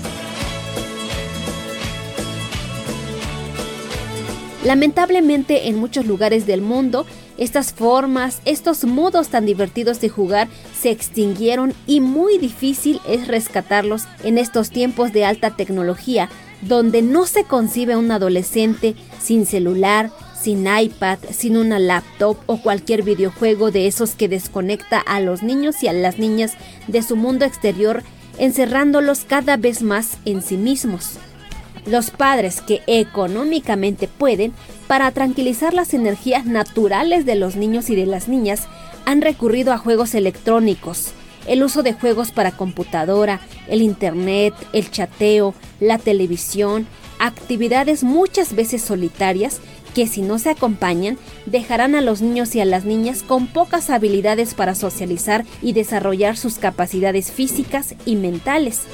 Lamentablemente, en muchos lugares del mundo, estas formas, estos modos tan divertidos de jugar se extinguieron y muy difícil es rescatarlos en estos tiempos de alta tecnología, donde no se concibe un adolescente sin celular, sin iPad, sin una laptop o cualquier videojuego de esos que desconecta a los niños y a las niñas de su mundo exterior, encerrándolos cada vez más en sí mismos. Los padres que económicamente pueden, para tranquilizar las energías naturales de los niños y de las niñas, han recurrido a juegos electrónicos, el uso de juegos para computadora, el internet, el chateo, la televisión, actividades muchas veces solitarias que si no se acompañan dejarán a los niños y a las niñas con pocas habilidades para socializar y desarrollar sus capacidades físicas y mentales.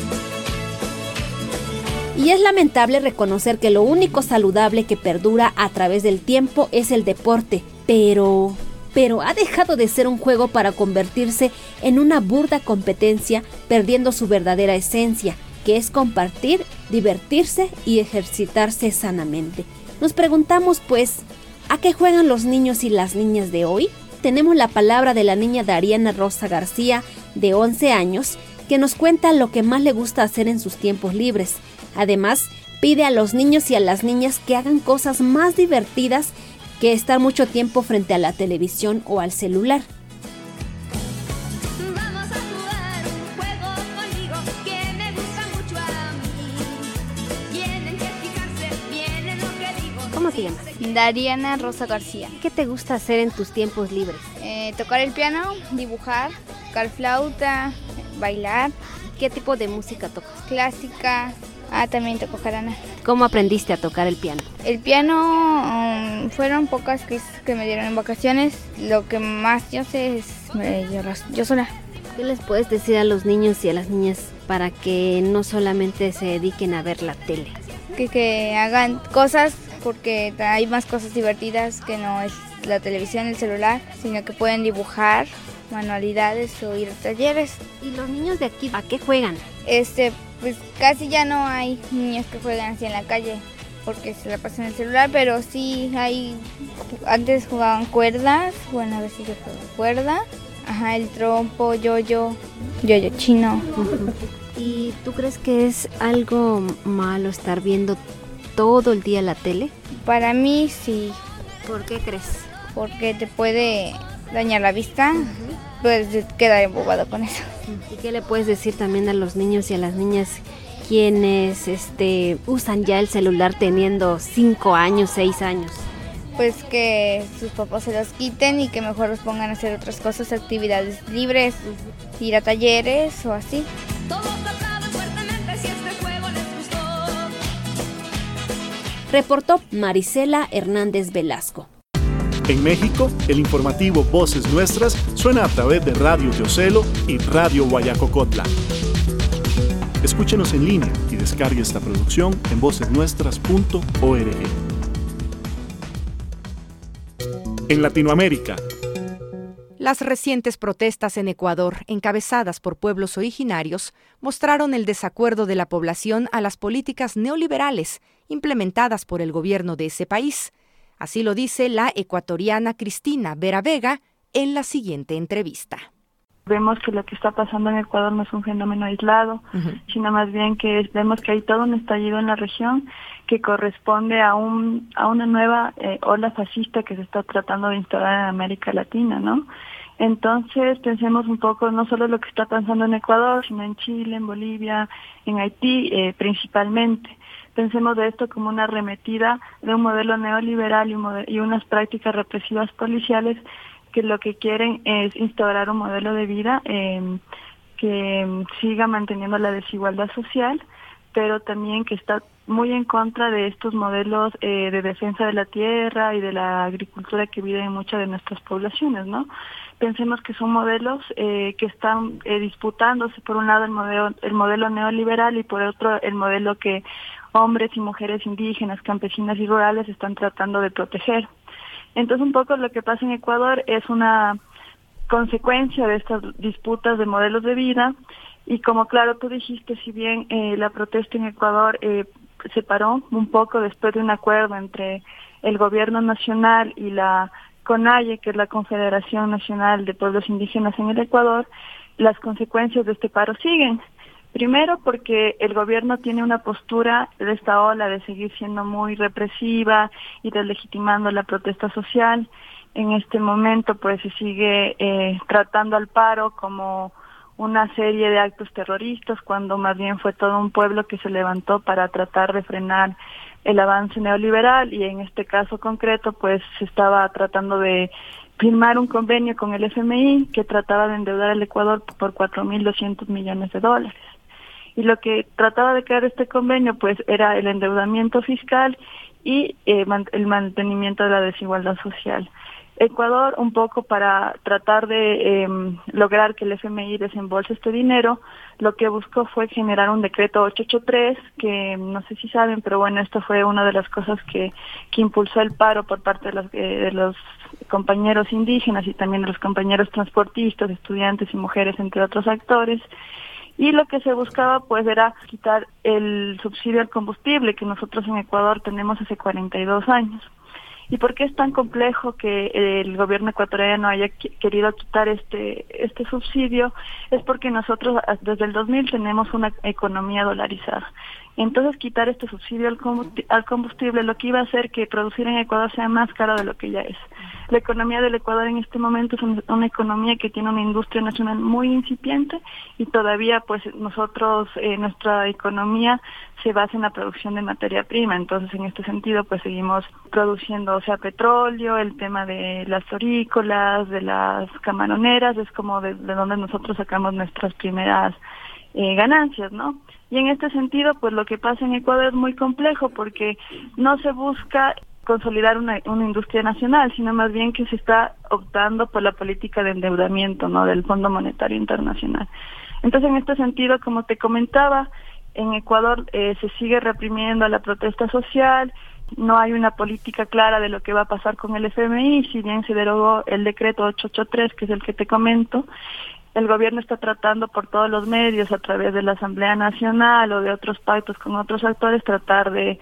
Y es lamentable reconocer que lo único saludable que perdura a través del tiempo es el deporte, pero ha dejado de ser un juego para convertirse en una burda competencia, perdiendo su verdadera esencia, que es compartir, divertirse y ejercitarse sanamente. Nos preguntamos pues, ¿a qué juegan los niños y las niñas de hoy? Tenemos la palabra de la niña Dariana Rosa García, de 11 años, que nos cuenta lo que más le gusta hacer en sus tiempos libres. Además, pide a los niños y a las niñas que hagan cosas más divertidas que estar mucho tiempo frente a la televisión o al celular. te llamas? Dariana Rosa García. ¿Qué te gusta hacer en tus tiempos libres? Tocar el piano, dibujar, tocar flauta, bailar. ¿Qué tipo de música tocas? Clásica. También toco jarana. ¿Cómo aprendiste a tocar el piano? El piano fueron pocas que me dieron en vacaciones. Lo que más yo sé es yo sola. ¿Qué les puedes decir a los niños y a las niñas para que no solamente se dediquen a ver la tele? Que hagan cosas, porque hay más cosas divertidas que no es la televisión, el celular, sino que pueden dibujar, manualidades o ir a talleres. ¿Y los niños de aquí a qué juegan? Pues casi ya no hay niños que juegan así en la calle porque se la pasan en el celular, pero sí hay, antes jugaban cuerdas, bueno, a ver si yo juego cuerda, el trompo, yo-yo chino. ¿Y tú crees que es algo malo estar viendo todo el día la tele? Para mí sí. ¿Por qué crees? Porque te puede dañar la vista. Puedes quedar embobado con eso. ¿Y qué le puedes decir también a los niños y a las niñas quienes usan ya el celular teniendo 5 años, 6 años? Pues que sus papás se los quiten y que mejor los pongan a hacer otras cosas, actividades libres, ir a talleres o así. Reportó Marisela Hernández Velasco. En México, el informativo Voces Nuestras suena a través de Radio Teocelo y Radio Guayacocotla. Escúchenos en línea y descargue esta producción en vocesnuestras.org. En Latinoamérica. Las recientes protestas en Ecuador, encabezadas por pueblos originarios, mostraron el desacuerdo de la población a las políticas neoliberales implementadas por el gobierno de ese país. Así lo dice la ecuatoriana Cristina Vera Vega en la siguiente entrevista. Vemos que lo que está pasando en Ecuador no es un fenómeno aislado, sino más bien que vemos que hay todo un estallido en la región que corresponde a una nueva ola fascista que se está tratando de instaurar en América Latina, ¿no? Entonces pensemos un poco no solo lo que está pasando en Ecuador, sino en Chile, en Bolivia, en Haití principalmente. Pensemos de esto como una arremetida de un modelo neoliberal y unas prácticas represivas policiales que lo que quieren es instaurar un modelo de vida que siga manteniendo la desigualdad social, pero también que está muy en contra de estos modelos de defensa de la tierra y de la agricultura que viven muchas de nuestras poblaciones, ¿no? Pensemos que son modelos que están disputándose, por un lado el modelo neoliberal y por otro el modelo que hombres y mujeres indígenas, campesinas y rurales están tratando de proteger. Entonces un poco lo que pasa en Ecuador es una consecuencia de estas disputas de modelos de vida y como claro tú dijiste, si bien la protesta en Ecuador se paró un poco después de un acuerdo entre el gobierno nacional y la CONAIE, que es la Confederación Nacional de Pueblos Indígenas en el Ecuador, las consecuencias de este paro siguen. Primero porque el gobierno tiene una postura de esta ola de seguir siendo muy represiva y deslegitimando la protesta social. En este momento pues se sigue tratando al paro como una serie de actos terroristas, cuando más bien fue todo un pueblo que se levantó para tratar de frenar el avance neoliberal y en este caso concreto pues se estaba tratando de firmar un convenio con el FMI que trataba de endeudar al Ecuador por $4.200 millones. Y lo que trataba de crear este convenio pues era el endeudamiento fiscal y el mantenimiento de la desigualdad social. Ecuador, un poco para tratar de lograr que el FMI desembolse este dinero, lo que buscó fue generar un decreto 883, que no sé si saben, pero bueno, esto fue una de las cosas que impulsó el paro por parte de los compañeros indígenas y también de los compañeros transportistas, estudiantes y mujeres, entre otros actores. Y lo que se buscaba pues era quitar el subsidio al combustible que nosotros en Ecuador tenemos hace 42 años. ¿Y por qué es tan complejo que el gobierno ecuatoriano haya querido quitar este subsidio? Es porque nosotros desde el 2000 tenemos una economía dolarizada. Entonces quitar este subsidio al combustible lo que iba a hacer que producir en Ecuador sea más caro de lo que ya es. La economía del Ecuador en este momento es una economía que tiene una industria nacional muy incipiente y todavía pues nosotros, nuestra economía se basa en la producción de materia prima. Entonces en este sentido pues seguimos produciendo, o sea, petróleo, el tema de las orícolas, de las camaroneras, es como de donde nosotros sacamos nuestras primeras ganancias, ¿no? Y en este sentido pues lo que pasa en Ecuador es muy complejo porque no se busca consolidar una industria nacional, sino más bien que se está optando por la política de endeudamiento, ¿no?, del Fondo Monetario Internacional. Entonces, en este sentido, como te comentaba, en Ecuador se sigue reprimiendo la protesta social, no hay una política clara de lo que va a pasar con el FMI, si bien se derogó el decreto 883, que es el que te comento. El gobierno está tratando por todos los medios, a través de la Asamblea Nacional o de otros pactos con otros actores, tratar de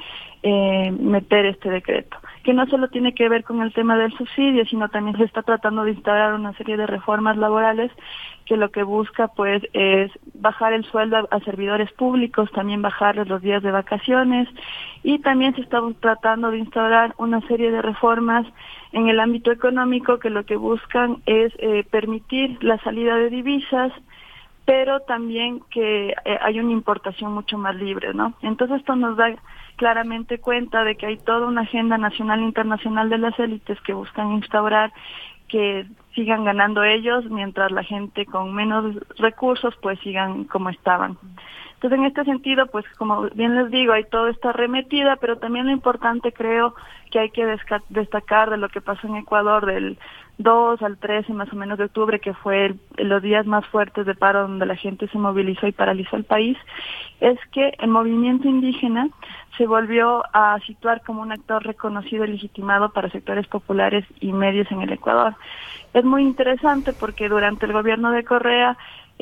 meter este decreto, que no solo tiene que ver con el tema del subsidio, sino también se está tratando de instaurar una serie de reformas laborales que lo que busca pues es bajar el sueldo a servidores públicos, también bajarles los días de vacaciones, y también se está tratando de instaurar una serie de reformas en el ámbito económico que lo que buscan es permitir la salida de divisas, pero también que haya una importación mucho más libre, ¿no? Entonces esto nos da claramente cuenta de que hay toda una agenda nacional e internacional de las élites que buscan instaurar que sigan ganando ellos, mientras la gente con menos recursos pues sigan como estaban. Entonces, en este sentido, pues como bien les digo, hay toda esta arremetida, pero también lo importante creo que hay que destacar de lo que pasó en Ecuador del 2 al 13 más o menos de octubre, que fue los días más fuertes de paro donde la gente se movilizó y paralizó el país, es que el movimiento indígena se volvió a situar como un actor reconocido y legitimado para sectores populares y medios en el Ecuador. Es muy interesante porque durante el gobierno de Correa,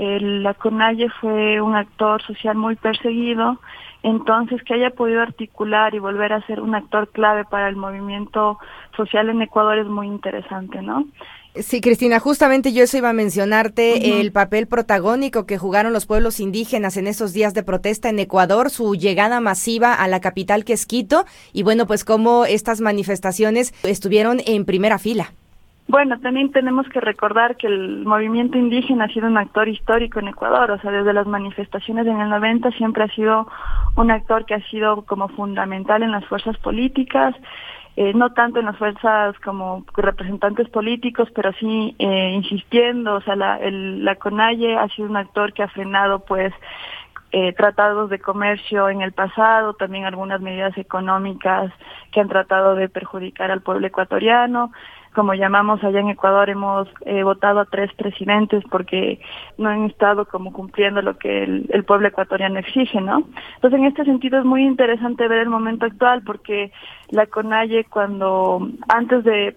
la CONAIE fue un actor social muy perseguido, entonces que haya podido articular y volver a ser un actor clave para el movimiento social en Ecuador es muy interesante, ¿no? Sí, Cristina, justamente yo eso iba a mencionarte, el papel protagónico que jugaron los pueblos indígenas en esos días de protesta en Ecuador, su llegada masiva a la capital que es Quito, y bueno, pues cómo estas manifestaciones estuvieron en primera fila. Bueno, también tenemos que recordar que el movimiento indígena ha sido un actor histórico en Ecuador, o sea, desde las manifestaciones en el 90 siempre ha sido un actor que ha sido como fundamental en las fuerzas políticas, no tanto en las fuerzas como representantes políticos, pero sí insistiendo, o sea, la CONAIE ha sido un actor que ha frenado pues tratados de comercio en el pasado, también algunas medidas económicas que han tratado de perjudicar al pueblo ecuatoriano. Como llamamos allá en Ecuador, hemos votado a 3 presidentes porque no han estado como cumpliendo lo que el pueblo ecuatoriano exige, ¿no? Entonces, en este sentido es muy interesante ver el momento actual porque la CONAIE, cuando antes de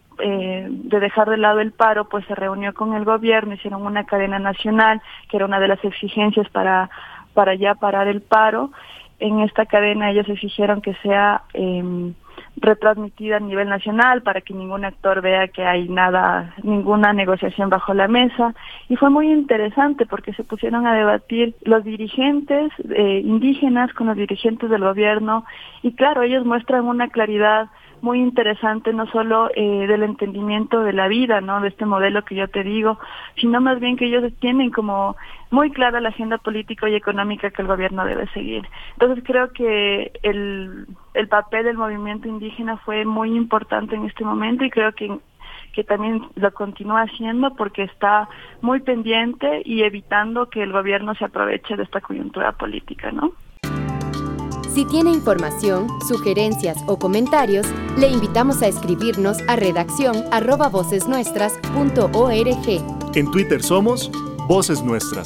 dejar de lado el paro, pues se reunió con el gobierno, hicieron una cadena nacional, que era una de las exigencias para ya parar el paro. En esta cadena ellos exigieron que sea retransmitida a nivel nacional para que ningún actor vea que hay ninguna negociación bajo la mesa, y fue muy interesante porque se pusieron a debatir los dirigentes indígenas con los dirigentes del gobierno, y claro, ellos muestran una claridad muy interesante, no solo del entendimiento de la vida, ¿no?, de este modelo que yo te digo, sino más bien que ellos tienen como muy clara la agenda política y económica que el gobierno debe seguir. Entonces creo que el papel del movimiento indígena fue muy importante en este momento, y creo que también lo continúa haciendo porque está muy pendiente y evitando que el gobierno se aproveche de esta coyuntura política, ¿no? Si tiene información, sugerencias o comentarios, le invitamos a escribirnos a redaccion@vocesnuestras.org. En Twitter somos Voces Nuestras.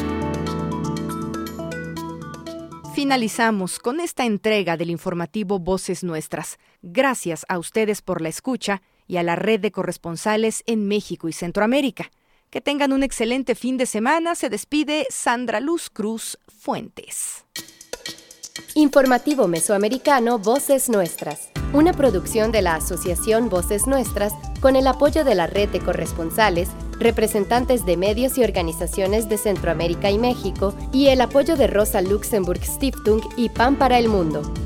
Finalizamos con esta entrega del informativo Voces Nuestras. Gracias a ustedes por la escucha y a la red de corresponsales en México y Centroamérica. Que tengan un excelente fin de semana. Se despide Sandra Luz Cruz Fuentes. Informativo Mesoamericano Voces Nuestras, una producción de la Asociación Voces Nuestras con el apoyo de la red de corresponsales, representantes de medios y organizaciones de Centroamérica y México y el apoyo de Rosa Luxemburg Stiftung y Pan para el Mundo.